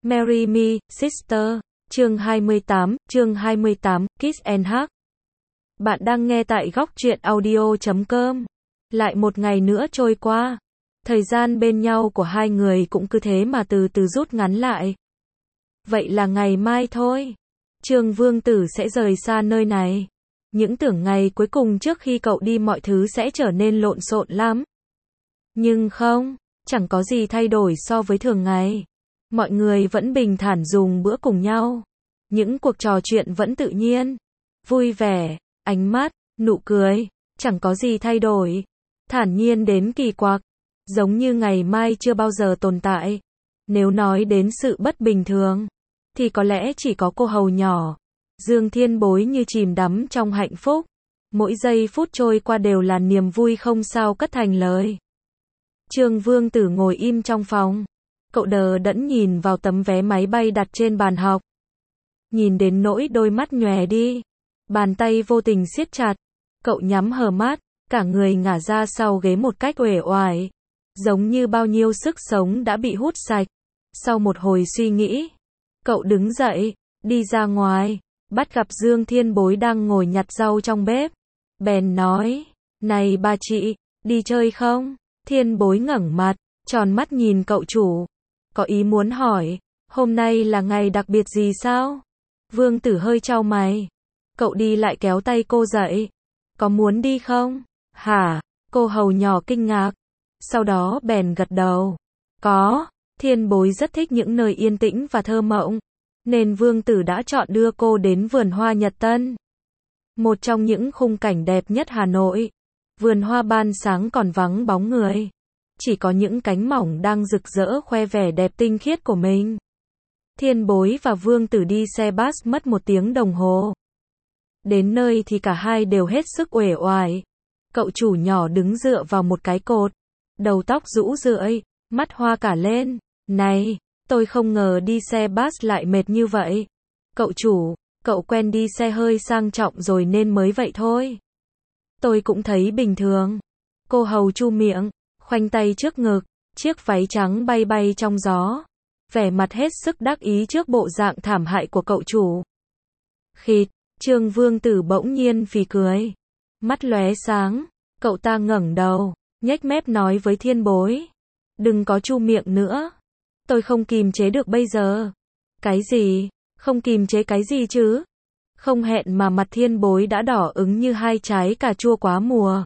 Marry Me, Sister. Chương 28, Kiss and Hug. Bạn đang nghe tại góc truyện audio.com. Lại một ngày nữa trôi qua. Thời gian bên nhau của hai người cũng cứ thế mà từ từ rút ngắn lại. Vậy là ngày mai thôi. Trương Vương Tử sẽ rời xa nơi này. Những tưởng ngày cuối cùng trước khi cậu đi mọi thứ sẽ trở nên lộn xộn lắm. Nhưng không, chẳng có gì thay đổi so với thường ngày. Mọi người vẫn bình thản dùng bữa cùng nhau. Những cuộc trò chuyện vẫn tự nhiên, vui vẻ, ánh mắt, nụ cười, chẳng có gì thay đổi. Thản nhiên đến kỳ quặc, giống như ngày mai chưa bao giờ tồn tại. Nếu nói đến sự bất bình thường, thì có lẽ chỉ có cô hầu nhỏ. Dương Thiên Bối như chìm đắm trong hạnh phúc. Mỗi giây phút trôi qua đều là niềm vui không sao cất thành lời. Trương Vương Tử ngồi im trong phòng. Cậu đờ đẫn nhìn vào tấm vé máy bay đặt trên bàn học. Nhìn đến nỗi đôi mắt nhòe đi. Bàn tay vô tình siết chặt. Cậu nhắm hờ mắt, cả người ngả ra sau ghế một cách uể oải. Giống như bao nhiêu sức sống đã bị hút sạch. Sau một hồi suy nghĩ, cậu đứng dậy, đi ra ngoài, bắt gặp Dương Thiên Bối đang ngồi nhặt rau trong bếp. Bèn nói, này bà chị, đi chơi không? Thiên Bối ngẩng mặt, tròn mắt nhìn cậu chủ. Có ý muốn hỏi, hôm nay là ngày đặc biệt gì sao? Vương Tử hơi chau mày. Cậu đi lại kéo tay cô dậy. Có muốn đi không? Hả? Cô hầu nhỏ kinh ngạc. Sau đó bèn gật đầu. Có. Thiên Bối rất thích những nơi yên tĩnh và thơ mộng. Nên Vương Tử đã chọn đưa cô đến vườn hoa Nhật Tân. Một trong những khung cảnh đẹp nhất Hà Nội. Vườn hoa ban sáng còn vắng bóng người. Chỉ có những cánh mỏng đang rực rỡ khoe vẻ đẹp tinh khiết của mình. Thiên Bối và Vương Tử đi xe bus mất 1 tiếng đồng hồ. Đến nơi thì cả hai đều hết sức uể oải. Cậu chủ nhỏ đứng dựa vào một cái cột. Đầu tóc rũ rượi, mắt hoa cả lên. Này, tôi không ngờ đi xe bus lại mệt như vậy. Cậu chủ, cậu quen đi xe hơi sang trọng rồi nên mới vậy thôi. Tôi cũng thấy bình thường. Cô hầu chu miệng, khoanh tay trước ngực, chiếc váy trắng bay bay trong gió. Vẻ mặt hết sức đắc ý trước bộ dạng thảm hại của cậu chủ. Khịt, Trương Vương Tử bỗng nhiên phì cười. Mắt lóe sáng, cậu ta ngẩng đầu, nhếch mép nói với Thiên Bối. Đừng có chu miệng nữa. Tôi không kìm chế được bây giờ. Cái gì? Không kìm chế cái gì chứ? Không hẹn mà mặt Thiên Bối đã đỏ ửng như hai trái cà chua quá mùa.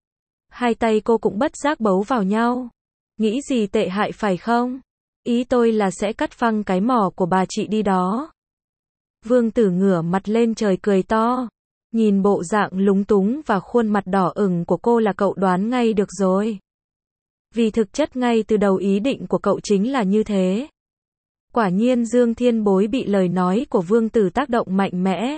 Hai tay cô cũng bất giác bấu vào nhau. Nghĩ gì tệ hại phải không? Ý tôi là sẽ cắt phăng cái mỏ của bà chị đi đó. Vương Tử ngửa mặt lên trời cười to. Nhìn bộ dạng lúng túng và khuôn mặt đỏ ửng của cô là cậu đoán ngay được rồi. Vì thực chất ngay từ đầu ý định của cậu chính là như thế. Quả nhiên Dương Thiên Bối bị lời nói của Vương Tử tác động mạnh mẽ.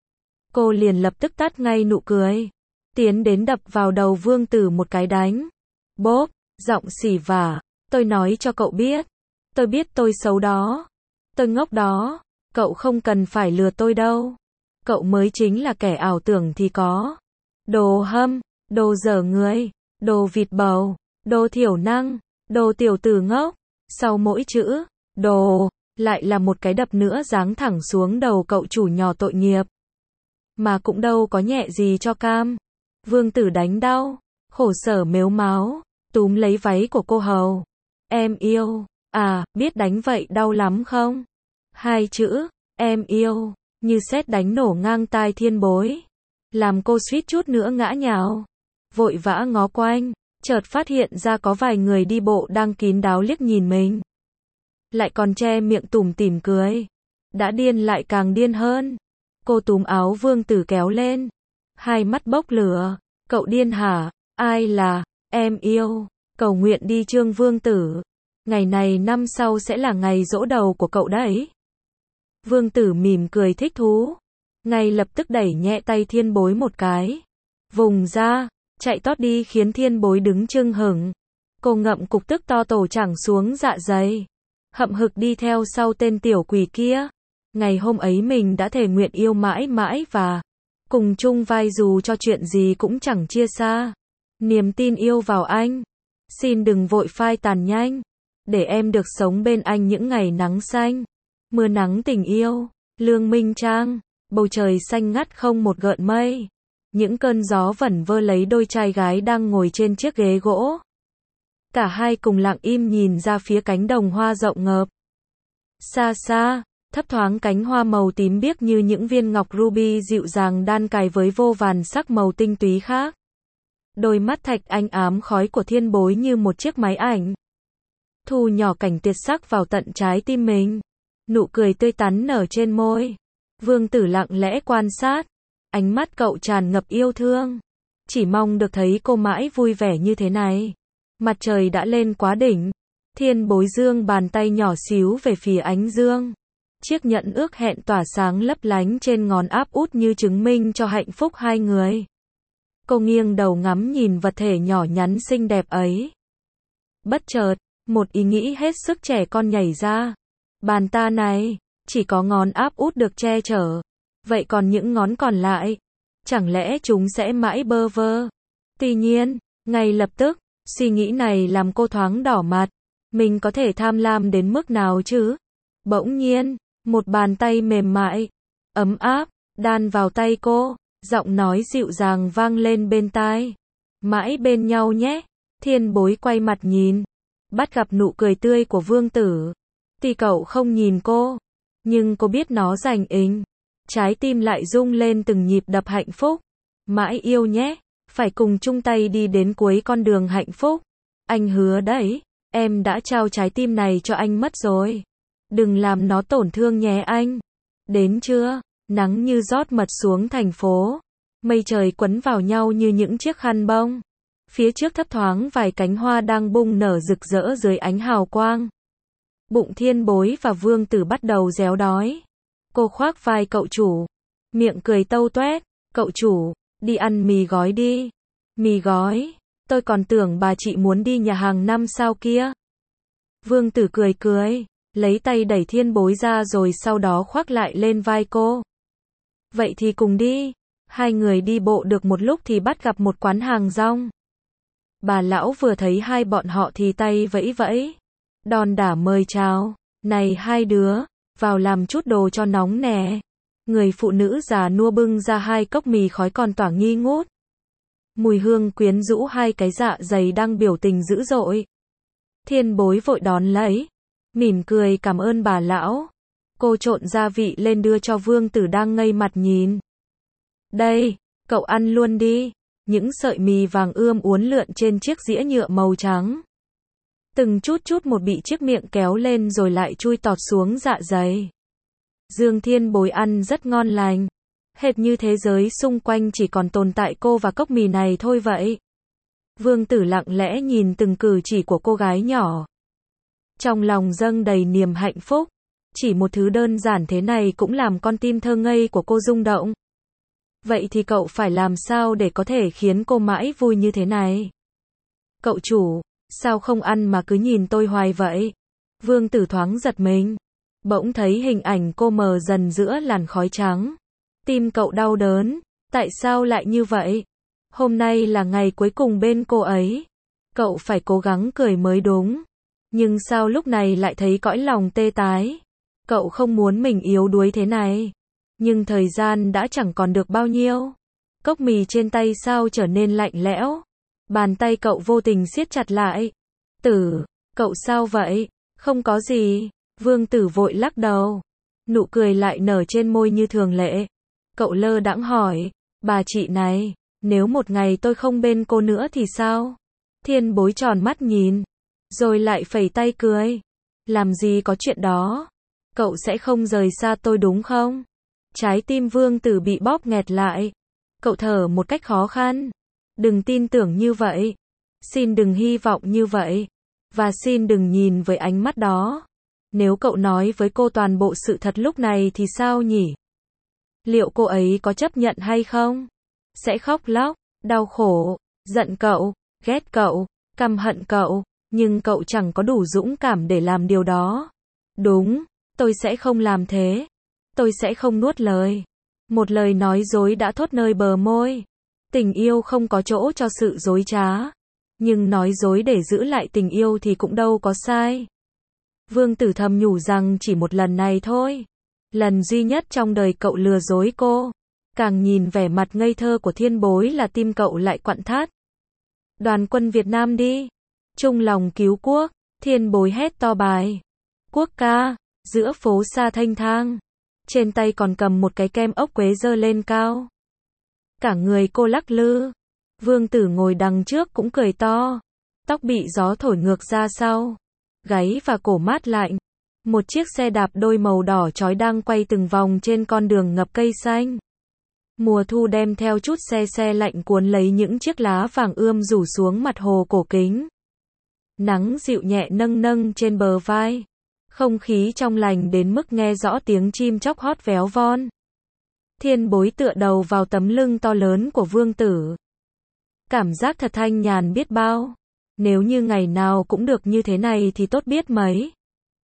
Cô liền lập tức tắt ngay nụ cười. Tiến đến đập vào đầu Vương Tử một cái đánh. Bốp, giọng xỉ vả. Tôi nói cho cậu biết. Tôi biết tôi xấu đó. Tôi ngốc đó. Cậu không cần phải lừa tôi đâu. Cậu mới chính là kẻ ảo tưởng thì có. Đồ hâm, đồ dở người, đồ vịt bầu, đồ thiểu năng, đồ tiểu tử ngốc. Sau mỗi chữ, đồ, lại là một cái đập nữa giáng thẳng xuống đầu cậu chủ nhỏ tội nghiệp. Mà cũng đâu có nhẹ gì cho cam. Vương Tử đánh đau, khổ sở mếu máo, túm lấy váy của cô hầu. Em yêu, à, biết đánh vậy đau lắm không? Hai chữ, em yêu, như sét đánh nổ ngang tai Thiên Bối. Làm cô suýt chút nữa ngã nhào. Vội vã ngó quanh, chợt phát hiện ra có vài người đi bộ đang kín đáo liếc nhìn mình. Lại còn che miệng tủm tỉm cười. Đã điên lại càng điên hơn. Cô túm áo Vương Tử kéo lên. Hai mắt bốc lửa. Cậu điên hả? Ai là em yêu? Cầu nguyện đi Trương Vương Tử. Ngày này năm sau sẽ là ngày giỗ đầu của cậu đấy. Vương Tử mỉm cười thích thú. Ngay lập tức đẩy nhẹ tay Thiên Bối một cái. Vùng ra, chạy tót đi khiến Thiên Bối đứng chưng hửng. Cô ngậm cục tức to tổ chẳng xuống dạ dày. Hậm hực đi theo sau tên tiểu quỷ kia. Ngày hôm ấy mình đã thề nguyện yêu mãi mãi và cùng chung vai dù cho chuyện gì cũng chẳng chia xa. Niềm tin yêu vào anh. Xin đừng vội phai tàn nhanh. để em được sống bên anh những ngày nắng xanh, mưa nắng tình yêu. Lương Minh Trang, bầu trời xanh ngắt không một gợn mây. Những cơn gió vẩn vơ lấy đôi trai gái đang ngồi trên chiếc ghế gỗ. Cả hai cùng lặng im nhìn ra phía cánh đồng hoa rộng ngợp. Xa xa, thấp thoáng cánh hoa màu tím biếc như những viên ngọc ruby dịu dàng đan cài với vô vàn sắc màu tinh túy khác. Đôi mắt thạch anh ám khói của Thiên Bối như một chiếc máy ảnh. Thu nhỏ cảnh tuyệt sắc vào tận trái tim mình. Nụ cười tươi tắn nở trên môi. Vương Tử lặng lẽ quan sát. Ánh mắt cậu tràn ngập yêu thương. Chỉ mong được thấy cô mãi vui vẻ như thế này. Mặt trời đã lên quá đỉnh. Thiên Bối giương bàn tay nhỏ xíu về phía ánh dương. Chiếc nhẫn ước hẹn tỏa sáng lấp lánh trên ngón áp út như chứng minh cho hạnh phúc hai người. Cô nghiêng đầu ngắm nhìn vật thể nhỏ nhắn xinh đẹp ấy. Bất chợt, một ý nghĩ hết sức trẻ con nhảy ra. Bàn ta này, chỉ có ngón áp út được che chở. Vậy còn những ngón còn lại, chẳng lẽ chúng sẽ mãi bơ vơ? Tuy nhiên, ngay lập tức, suy nghĩ này làm cô thoáng đỏ mặt. Mình có thể tham lam đến mức nào chứ? Bỗng nhiên, một bàn tay mềm mại, ấm áp, đan vào tay cô, giọng nói dịu dàng vang lên bên tai. Mãi bên nhau nhé. Thiên Bối quay mặt nhìn, bắt gặp nụ cười tươi của Vương Tử. Tuy cậu không nhìn cô, nhưng cô biết nó dành inh. Trái tim lại rung lên từng nhịp đập hạnh phúc. Mãi yêu nhé, phải cùng chung tay đi đến cuối con đường hạnh phúc. Anh hứa đấy, em đã trao trái tim này cho anh mất rồi. Đừng làm nó tổn thương nhé anh. Đến trưa, nắng như rót mật xuống thành phố. Mây trời quấn vào nhau như những chiếc khăn bông. Phía trước thấp thoáng vài cánh hoa đang bung nở rực rỡ dưới ánh hào quang. Bụng Thiên Bối và Vương Tử bắt đầu réo đói. Cô khoác vai cậu chủ, miệng cười tâu toét. Cậu chủ, đi ăn mì gói đi. Mì gói? Tôi còn tưởng bà chị muốn đi nhà hàng năm sao kia. Vương Tử cười cười, lấy tay đẩy Thiên Bối ra rồi sau đó khoác lại lên vai cô. Vậy thì cùng đi. Hai người đi bộ được một lúc thì bắt gặp một quán hàng rong. Bà lão vừa thấy hai bọn họ thì tay vẫy vẫy. Đon đả mời chào. Này hai đứa, vào làm chút đồ cho nóng nè. Người phụ nữ già nua bưng ra hai cốc mì khói còn tỏa nghi ngút. Mùi hương quyến rũ hai cái dạ dày đang biểu tình dữ dội. Thiên Bối vội đón lấy, mỉm cười cảm ơn bà lão. Cô trộn gia vị lên đưa cho Vương Tử đang ngây mặt nhìn. Đây, cậu ăn luôn đi. Những sợi mì vàng ươm uốn lượn trên chiếc dĩa nhựa màu trắng. Từng chút chút một bị chiếc miệng kéo lên rồi lại chui tọt xuống dạ dày. Dương Thiên Bối ăn rất ngon lành. Hệt như thế giới xung quanh chỉ còn tồn tại cô và cốc mì này thôi vậy. Vương Tử lặng lẽ nhìn từng cử chỉ của cô gái nhỏ. Trong lòng dâng đầy niềm hạnh phúc. Chỉ một thứ đơn giản thế này cũng làm con tim thơ ngây của cô rung động. Vậy thì cậu phải làm sao để có thể khiến cô mãi vui như thế này? Cậu chủ, sao không ăn mà cứ nhìn tôi hoài vậy? Vương Tử thoáng giật mình. Bỗng thấy hình ảnh cô mờ dần giữa làn khói trắng. Tim cậu đau đớn. Tại sao lại như vậy? Hôm nay là ngày cuối cùng bên cô ấy. Cậu phải cố gắng cười mới đúng. Nhưng sao lúc này lại thấy cõi lòng tê tái? Cậu không muốn mình yếu đuối thế này. Nhưng thời gian đã chẳng còn được bao nhiêu. Cốc mì trên tay sao trở nên lạnh lẽo. Bàn tay cậu vô tình siết chặt lại. Tử, cậu sao vậy? Không có gì. Vương Tử vội lắc đầu. Nụ cười lại nở trên môi như thường lệ. Cậu lơ đãng hỏi. Bà chị này, nếu một ngày tôi không bên cô nữa thì sao? Thiên Bối tròn mắt nhìn. Rồi lại phẩy tay cười. Làm gì có chuyện đó. Cậu sẽ không rời xa tôi đúng không? Trái tim Vương Tử bị bóp nghẹt lại. Cậu thở một cách khó khăn. Đừng tin tưởng như vậy. Xin đừng hy vọng như vậy. Và xin đừng nhìn với ánh mắt đó. Nếu cậu nói với cô toàn bộ sự thật lúc này thì sao nhỉ? Liệu cô ấy có chấp nhận hay không? Sẽ khóc lóc, đau khổ, giận cậu, ghét cậu, căm hận cậu. Nhưng cậu chẳng có đủ dũng cảm để làm điều đó. Đúng, tôi sẽ không làm thế. Tôi sẽ không nuốt lời. Một lời nói dối đã thốt nơi bờ môi. Tình yêu không có chỗ cho sự dối trá. Nhưng nói dối để giữ lại tình yêu thì cũng đâu có sai. Vương Tử thầm nhủ rằng chỉ một lần này thôi. Lần duy nhất trong đời cậu lừa dối cô. Càng nhìn vẻ mặt ngây thơ của Thiên Bối là tim cậu lại quặn thắt. Đoàn quân Việt Nam đi. Chung lòng cứu quốc. Thiên Bối hét to bài quốc ca. Giữa phố xa thênh thang. Trên tay còn cầm một cái kem ốc quế giơ lên cao. Cả người cô lắc lư. Vương Tử ngồi đằng trước cũng cười to. Tóc bị gió thổi ngược ra sau. Gáy và cổ mát lạnh. Một chiếc xe đạp đôi màu đỏ chói đang quay từng vòng trên con đường ngập cây xanh. Mùa thu đem theo chút se lạnh cuốn lấy những chiếc lá vàng ươm rủ xuống mặt hồ cổ kính. Nắng dịu nhẹ nâng nâng trên bờ vai. Không khí trong lành đến mức nghe rõ tiếng chim chóc hót véo von. Thiên Bối tựa đầu vào tấm lưng to lớn của Vương Tử. Cảm giác thật thanh nhàn biết bao. Nếu như ngày nào cũng được như thế này thì tốt biết mấy.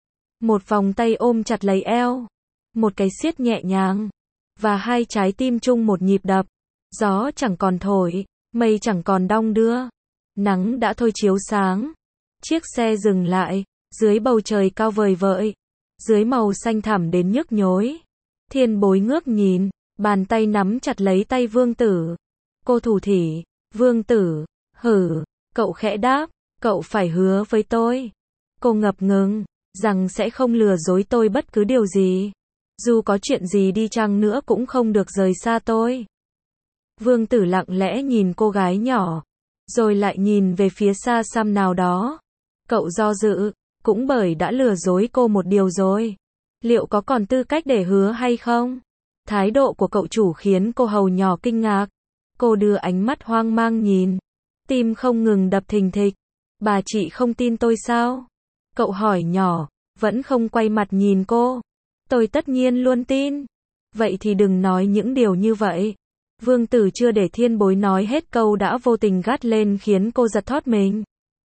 Một vòng tay ôm chặt lấy eo. Một cái siết nhẹ nhàng. Và hai trái tim chung một nhịp đập. Gió chẳng còn thổi, mây chẳng còn đong đưa. Nắng đã thôi chiếu sáng. Chiếc xe dừng lại. Dưới bầu trời cao vời vợi. Dưới màu xanh thẳm đến nhức nhối. Thiên Bối ngước nhìn. Bàn tay nắm chặt lấy tay Vương Tử. Cô thủ thỉ. Vương Tử. Hử. Cậu khẽ đáp. Cậu phải hứa với tôi. Cô ngập ngừng. Rằng sẽ không lừa dối tôi bất cứ điều gì. Dù có chuyện gì đi chăng nữa cũng không được rời xa tôi. Vương Tử lặng lẽ nhìn cô gái nhỏ. Rồi lại nhìn về phía xa xăm nào đó. Cậu do dự. Cũng bởi đã lừa dối cô một điều rồi. Liệu có còn tư cách để hứa hay không? Thái độ của cậu chủ khiến cô hầu nhỏ kinh ngạc. Cô đưa ánh mắt hoang mang nhìn. Tim không ngừng đập thình thịch. Bà chị không tin tôi sao? Cậu hỏi nhỏ. Vẫn không quay mặt nhìn cô. Tôi tất nhiên luôn tin. Vậy thì đừng nói những điều như vậy. Vương Tử chưa để Thiên Bối nói hết câu đã vô tình gắt lên khiến cô giật thót mình.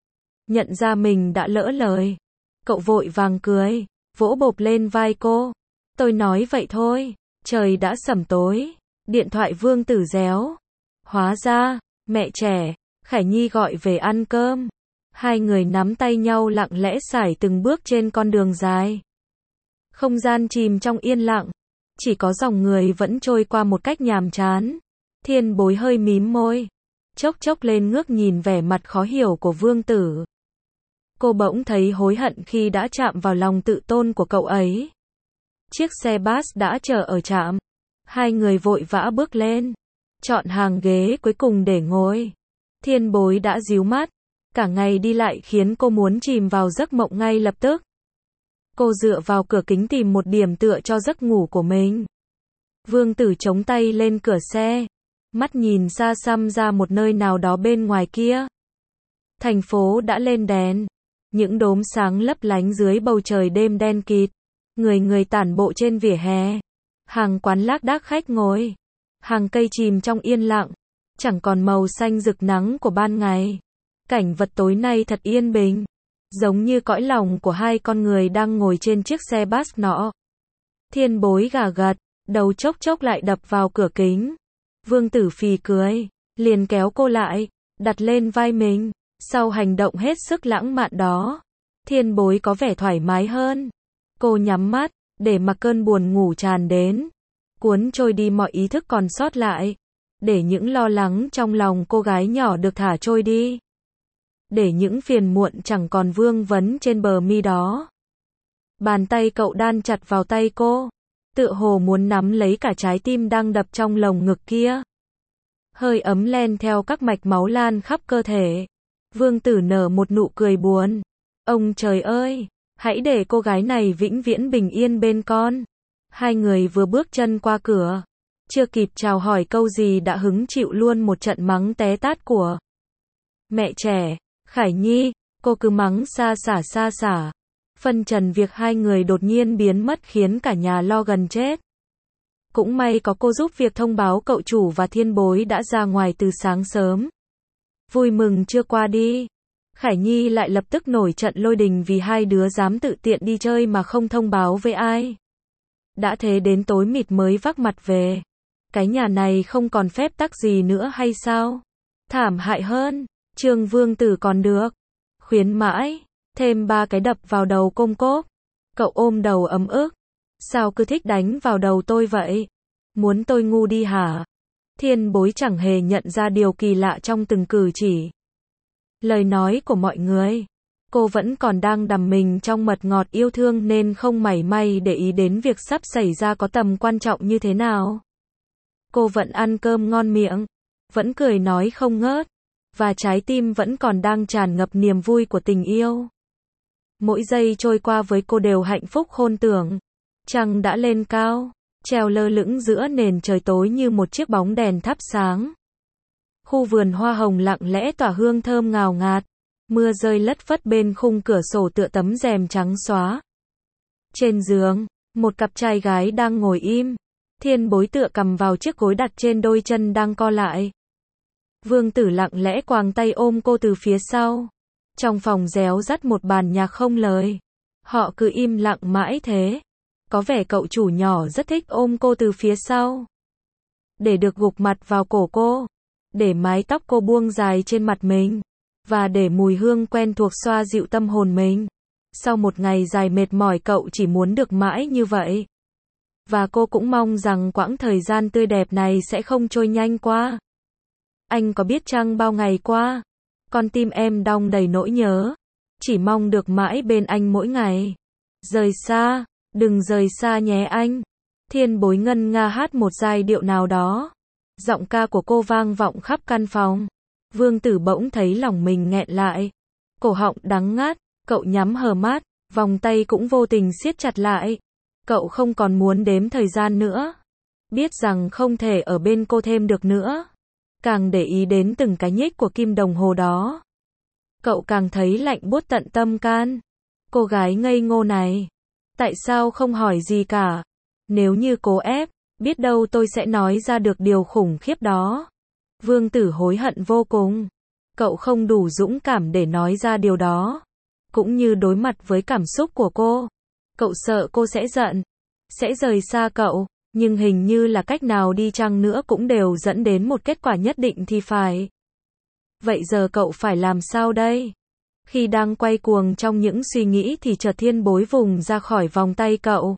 Nhận ra mình đã lỡ lời. Cậu vội vàng cười. Vỗ bộp lên vai cô. Tôi nói vậy thôi. Trời đã sẩm tối. Điện thoại Vương Tử réo. Hóa ra, mẹ trẻ, Khải Nhi gọi về ăn cơm. Hai người nắm tay nhau lặng lẽ sải từng bước trên con đường dài. Không gian chìm trong yên lặng. Chỉ có dòng người vẫn trôi qua một cách nhàm chán. Thiên Bối hơi mím môi. Chốc chốc lên ngước nhìn vẻ mặt khó hiểu của Vương Tử. Cô bỗng thấy hối hận khi đã chạm vào lòng tự tôn của cậu ấy. Chiếc xe bus đã chờ ở trạm. Hai người vội vã bước lên. Chọn hàng ghế cuối cùng để ngồi. Thiên Bối đã díu mắt. Cả ngày đi lại khiến cô muốn chìm vào giấc mộng ngay lập tức. Cô dựa vào cửa kính tìm một điểm tựa cho giấc ngủ của mình. Vương Tử chống tay lên cửa xe. Mắt nhìn xa xăm ra một nơi nào đó bên ngoài kia. Thành phố đã lên đèn. Những đốm sáng lấp lánh dưới bầu trời đêm đen kịt. Người tản bộ trên vỉa hè. Hàng quán lác đác khách ngồi. Hàng cây chìm trong yên lặng. Chẳng còn màu xanh rực nắng của ban ngày. Cảnh vật tối nay thật yên bình. Giống như cõi lòng của hai con người đang ngồi trên chiếc xe bus nọ. Thiên Bối gà gật. Đầu chốc chốc lại đập vào cửa kính. Vương Tử phì cười. Liền kéo cô lại. Đặt lên vai mình. Sau hành động hết sức lãng mạn đó. Thiên Bối có vẻ thoải mái hơn. Cô nhắm mắt. Để mặc cơn buồn ngủ tràn đến. Cuốn trôi đi mọi ý thức còn sót lại. Để những lo lắng trong lòng cô gái nhỏ được thả trôi đi. Để những phiền muộn chẳng còn vương vấn trên bờ mi đó. Bàn tay cậu đan chặt vào tay cô. Tựa hồ muốn nắm lấy cả trái tim đang đập trong lồng ngực kia. Hơi ấm len theo các mạch máu lan khắp cơ thể. Vương Tử nở một nụ cười buồn. Ông trời ơi, hãy để cô gái này vĩnh viễn bình yên bên con. Hai người vừa bước chân qua cửa. Chưa kịp chào hỏi câu gì đã hứng chịu luôn một trận mắng té tát của mẹ trẻ, Khải Nhi. Cô cứ mắng xa xả. Phân trần việc hai người đột nhiên biến mất khiến cả nhà lo gần chết. Cũng may có cô giúp việc thông báo cậu chủ và Thiên Bối đã ra ngoài từ sáng sớm. Vui mừng chưa qua đi. Khải Nhi lại lập tức nổi trận lôi đình vì hai đứa dám tự tiện đi chơi mà không thông báo với ai. Đã thế đến tối mịt mới vác mặt về. Cái nhà này không còn phép tắc gì nữa hay sao? Thảm hại hơn. Trương Vương Tử còn được khuyến mãi. Thêm 3 cái đập vào đầu côm cốp. Cậu ôm đầu ấm ức. Sao cứ thích đánh vào đầu tôi vậy? Muốn tôi ngu đi hả? Thiên Bối chẳng hề nhận ra điều kỳ lạ trong từng cử chỉ. Lời nói của mọi người. Cô vẫn còn đang đắm mình trong mật ngọt yêu thương nên không mảy may để ý đến việc sắp xảy ra có tầm quan trọng như thế nào. Cô vẫn ăn cơm ngon miệng, vẫn cười nói không ngớt, và trái tim vẫn còn đang tràn ngập niềm vui của tình yêu. Mỗi giây trôi qua với cô đều hạnh phúc khôn tưởng. Trăng đã lên cao, treo lơ lửng giữa nền trời tối như một chiếc bóng đèn thắp sáng. Khu vườn hoa hồng lặng lẽ tỏa hương thơm ngào ngạt. Mưa rơi lất phất bên khung cửa sổ tựa tấm rèm trắng xóa. Trên giường, một cặp trai gái đang ngồi im. Thiên Bối tựa cầm vào chiếc gối đặt trên đôi chân đang co lại. Vương Tử lặng lẽ quàng tay ôm cô từ phía sau. Trong phòng réo rắt một bàn nhạc không lời. Họ cứ im lặng mãi thế. Có vẻ cậu chủ nhỏ rất thích ôm cô từ phía sau. Để được gục mặt vào cổ cô. Để mái tóc cô buông dài trên mặt mình. Và để mùi hương quen thuộc xoa dịu tâm hồn mình. Sau một ngày dài mệt mỏi cậu chỉ muốn được mãi như vậy. Và cô cũng mong rằng quãng thời gian tươi đẹp này sẽ không trôi nhanh qua. Anh có biết chăng bao ngày qua, con tim em đong đầy nỗi nhớ. Chỉ mong được mãi bên anh mỗi ngày. Rời xa, đừng rời xa nhé anh. Thiên Bối ngân nga hát một giai điệu nào đó. Giọng ca của cô vang vọng khắp căn phòng. Vương Tử bỗng thấy lòng mình nghẹn lại. Cổ họng đắng ngắt, cậu nhắm hờ mắt, vòng tay cũng vô tình siết chặt lại. Cậu không còn muốn đếm thời gian nữa. Biết rằng không thể ở bên cô thêm được nữa. Càng để ý đến từng cái nhích của kim đồng hồ đó. Cậu càng thấy lạnh buốt tận tâm can. Cô gái ngây ngô này. Tại sao không hỏi gì cả? Nếu như cố ép, biết đâu tôi sẽ nói ra được điều khủng khiếp đó. Vương Tử hối hận vô cùng. Cậu không đủ dũng cảm để nói ra điều đó. Cũng như đối mặt với cảm xúc của cô. Cậu sợ cô sẽ giận. Sẽ rời xa cậu. Nhưng hình như là cách nào đi chăng nữa cũng đều dẫn đến một kết quả nhất định thì phải. Vậy giờ cậu phải làm sao đây? Khi đang quay cuồng trong những suy nghĩ thì chợt Thiên Bối vùng ra khỏi vòng tay cậu.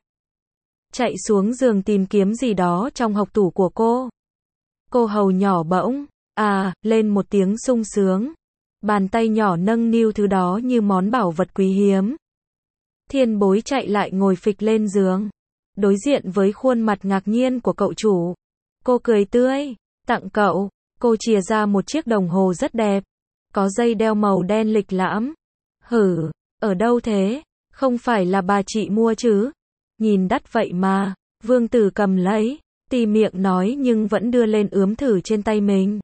Chạy xuống giường tìm kiếm gì đó trong hộc tủ của cô. Cô hầu nhỏ bỗng, lên một tiếng sung sướng. Bàn tay nhỏ nâng niu thứ đó như món bảo vật quý hiếm. Thiên Bối chạy lại ngồi phịch lên giường. Đối diện với khuôn mặt ngạc nhiên của cậu chủ. Cô cười tươi, tặng cậu. Cô chìa ra một chiếc đồng hồ rất đẹp. Có dây đeo màu đen lịch lãm. Hử, ở đâu thế? Không phải là bà chị mua chứ? Nhìn đắt vậy mà. Vương Tử cầm lấy, tì miệng nói nhưng vẫn đưa lên ướm thử trên tay mình.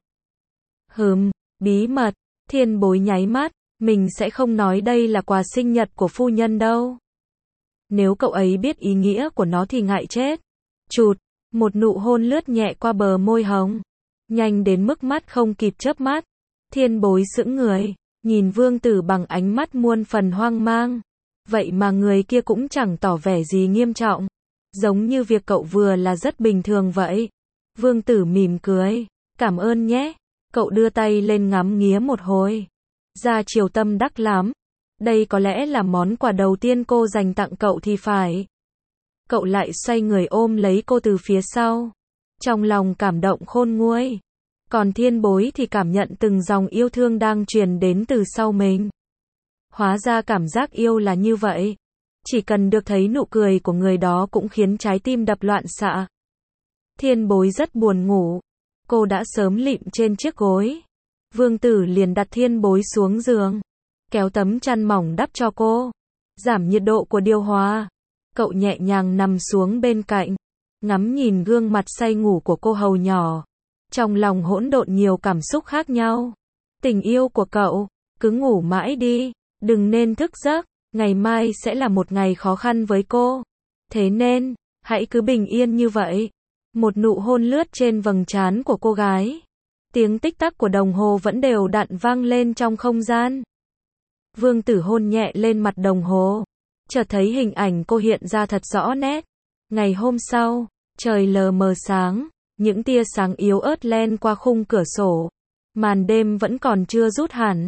Bí mật. Thiên Bối nháy mắt. Mình sẽ không nói đây là quà sinh nhật của phu nhân đâu. Nếu cậu ấy biết ý nghĩa của nó thì ngại chết. Chụt, một nụ hôn lướt nhẹ qua bờ môi hồng. Nhanh đến mức mắt không kịp chớp mắt. Thiên Bối sững người, nhìn Vương Tử bằng ánh mắt muôn phần hoang mang. Vậy mà người kia cũng chẳng tỏ vẻ gì nghiêm trọng. Giống như việc cậu vừa là rất bình thường vậy. Vương Tử mỉm cười. Cảm ơn nhé. Cậu đưa tay lên ngắm nghía một hồi. Ra chiều tâm đắc lắm. Đây có lẽ là món quà đầu tiên cô dành tặng cậu thì phải. Cậu lại xoay người ôm lấy cô từ phía sau. Trong lòng cảm động khôn nguôi. Còn Thiên Bối thì cảm nhận từng dòng yêu thương đang truyền đến từ sau mình. Hóa ra cảm giác yêu là như vậy. Chỉ cần được thấy nụ cười của người đó cũng khiến trái tim đập loạn xạ. Thiên Bối rất buồn ngủ. Cô đã sớm lịm trên chiếc gối. Vương Tử liền đặt Thiên Bối xuống giường. Kéo tấm chăn mỏng đắp cho cô. Giảm nhiệt độ của điều hòa. Cậu nhẹ nhàng nằm xuống bên cạnh. Ngắm nhìn gương mặt say ngủ của cô hầu nhỏ. Trong lòng hỗn độn nhiều cảm xúc khác nhau. Tình yêu của cậu, cứ ngủ mãi đi. Đừng nên thức giấc. Ngày mai sẽ là một ngày khó khăn với cô. Thế nên, hãy cứ bình yên như vậy. Một nụ hôn lướt trên vầng trán của cô gái. Tiếng tích tắc của đồng hồ vẫn đều đặn vang lên trong không gian. Vương Tử hôn nhẹ lên mặt đồng hồ. Chợt thấy hình ảnh cô hiện ra thật rõ nét. Ngày hôm sau, trời lờ mờ sáng. Những tia sáng yếu ớt len qua khung cửa sổ. Màn đêm vẫn còn chưa rút hẳn.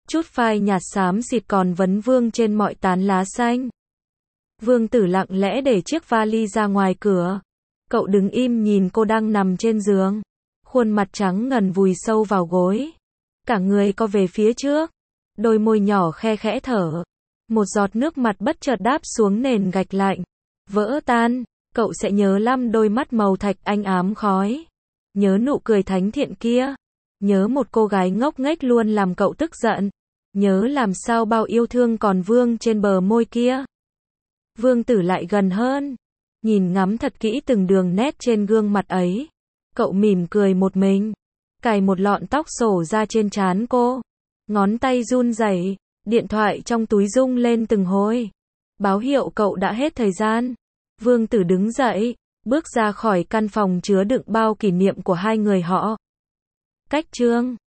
chút phai nhạt xám xịt còn vấn vương trên mọi tán lá xanh. Vương Tử lặng lẽ để chiếc vali ra ngoài cửa. Cậu đứng im nhìn cô đang nằm trên giường. Khuôn mặt trắng ngần vùi sâu vào gối. Cả người co về phía trước. Đôi môi nhỏ khe khẽ thở. Một giọt nước mặt bất chợt đáp xuống nền gạch lạnh. Vỡ tan. Cậu sẽ nhớ lắm đôi mắt màu thạch anh ám khói. Nhớ nụ cười thánh thiện kia. Nhớ một cô gái ngốc nghếch luôn làm cậu tức giận. Nhớ làm sao bao yêu thương còn vương trên bờ môi kia. Vương Tử lại gần hơn. Nhìn ngắm thật kỹ từng đường nét trên gương mặt ấy. Cậu mỉm cười một mình. Cài một lọn tóc xổ ra trên trán cô. Ngón tay run rẩy. Điện thoại trong túi rung lên từng hồi. Báo hiệu cậu đã hết thời gian. Vương Tử đứng dậy. Bước ra khỏi căn phòng chứa đựng bao kỷ niệm của hai người họ. Cách chương